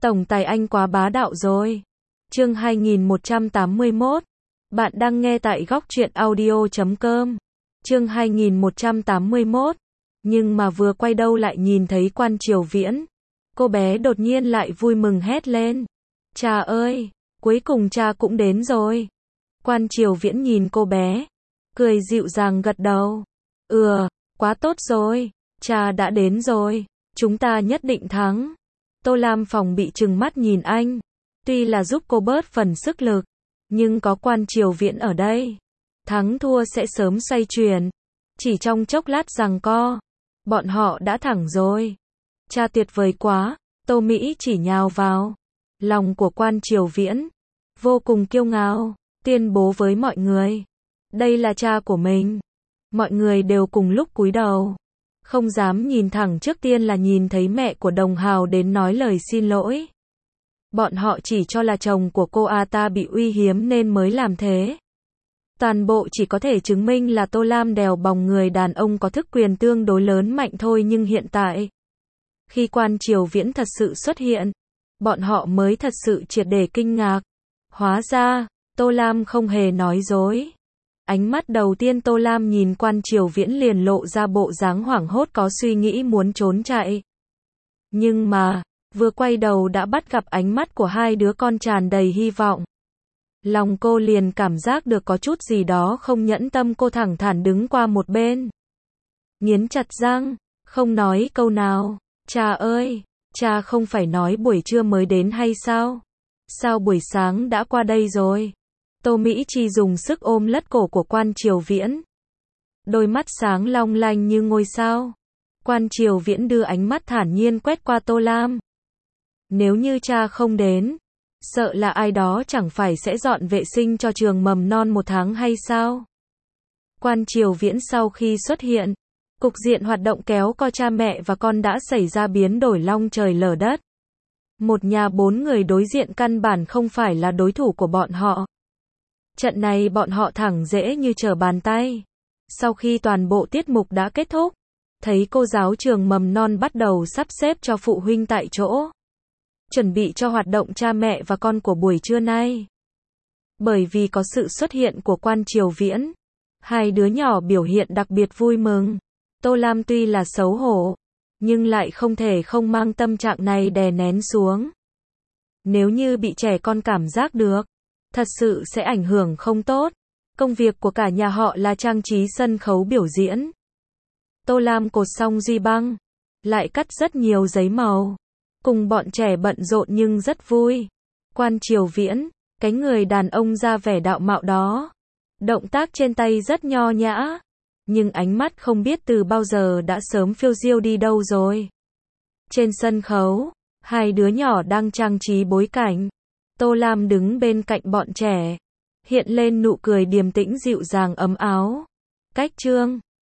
Tổng tài anh quá bá đạo rồi. Chương 2181. Bạn đang nghe tại góc truyện audio.com. Chương 2181. Nhưng mà vừa quay đầu lại nhìn thấy Quan Triều Viễn. Cô bé đột nhiên lại vui mừng hét lên. Cha ơi, cuối cùng cha cũng đến rồi. Quan Triều Viễn nhìn cô bé, cười dịu dàng gật đầu. Quá tốt rồi, cha đã đến rồi, chúng ta nhất định thắng. Tô Lam phòng bị trừng mắt nhìn anh. Tuy là giúp cô bớt phần sức lực, nhưng có Quan Triều Viễn ở đây, thắng thua sẽ sớm xoay chuyển. Chỉ trong chốc lát giằng co, bọn họ đã thẳng rồi. Cha tuyệt vời quá, Tô Mỹ chỉ nhào vào lòng của Quan Triều Viễn, vô cùng kiêu ngạo, tuyên bố với mọi người, đây là cha của mình. Mọi người đều cùng lúc cúi đầu, không dám nhìn thẳng, trước tiên là nhìn thấy mẹ của Đồng Hào đến nói lời xin lỗi. Bọn họ chỉ cho là chồng của cô ta bị uy hiếp nên mới làm thế. Toàn bộ chỉ có thể chứng minh là Tô Lam đèo bòng người đàn ông có thức quyền tương đối lớn mạnh thôi, nhưng hiện tại, khi Quan Triều Viễn thật sự xuất hiện, bọn họ mới thật sự triệt để kinh ngạc. Hóa ra, Tô Lam không hề nói dối. Ánh mắt đầu tiên Tô Lam nhìn Quan Triều Viễn liền lộ ra bộ dáng hoảng hốt, có suy nghĩ muốn trốn chạy. Nhưng mà, vừa quay đầu đã bắt gặp ánh mắt của hai đứa con tràn đầy hy vọng. Lòng cô liền cảm giác được có chút gì đó không nhẫn tâm, cô thẳng thắn đứng qua một bên, nghiến chặt răng, không nói câu nào. Cha ơi, cha không phải nói buổi trưa mới đến hay sao? Sao buổi sáng đã qua đây rồi? Tô Mỹ Chi dùng sức ôm lất cổ của Quan Triều Viễn, đôi mắt sáng long lanh như ngôi sao. Quan Triều Viễn đưa ánh mắt thản nhiên quét qua Tô Lam. Nếu như cha không đến, sợ là ai đó chẳng phải sẽ dọn vệ sinh cho trường mầm non 1 tháng hay sao? Quan Triều Viễn sau khi xuất hiện, cục diện hoạt động kéo co cha mẹ và con đã xảy ra biến đổi long trời lở đất. Một nhà 4 người đối diện căn bản không phải là đối thủ của bọn họ. Trận này bọn họ thẳng dễ như trở bàn tay. Sau khi toàn bộ tiết mục đã kết thúc, thấy cô giáo trường mầm non bắt đầu sắp xếp cho phụ huynh tại chỗ, chuẩn bị cho hoạt động cha mẹ và con của buổi trưa nay. Bởi vì có sự xuất hiện của Quan Triều Viễn, hai đứa nhỏ biểu hiện đặc biệt vui mừng. Tô Lam tuy là xấu hổ, nhưng lại không thể không mang tâm trạng này đè nén xuống. Nếu như bị trẻ con cảm giác được, thật sự sẽ ảnh hưởng không tốt. Công việc của cả nhà họ là trang trí sân khấu biểu diễn. Tô Lam cột xong duy băng, lại cắt rất nhiều giấy màu, cùng bọn trẻ bận rộn nhưng rất vui. Quan Triều Viễn, cái người đàn ông ra vẻ đạo mạo đó, động tác trên tay rất nho nhã, nhưng ánh mắt không biết từ bao giờ đã sớm phiêu diêu đi đâu rồi. Trên sân khấu, hai đứa nhỏ đang trang trí bối cảnh. Tô Lam đứng bên cạnh bọn trẻ, hiện lên nụ cười điềm tĩnh dịu dàng ấm áo. Cách chương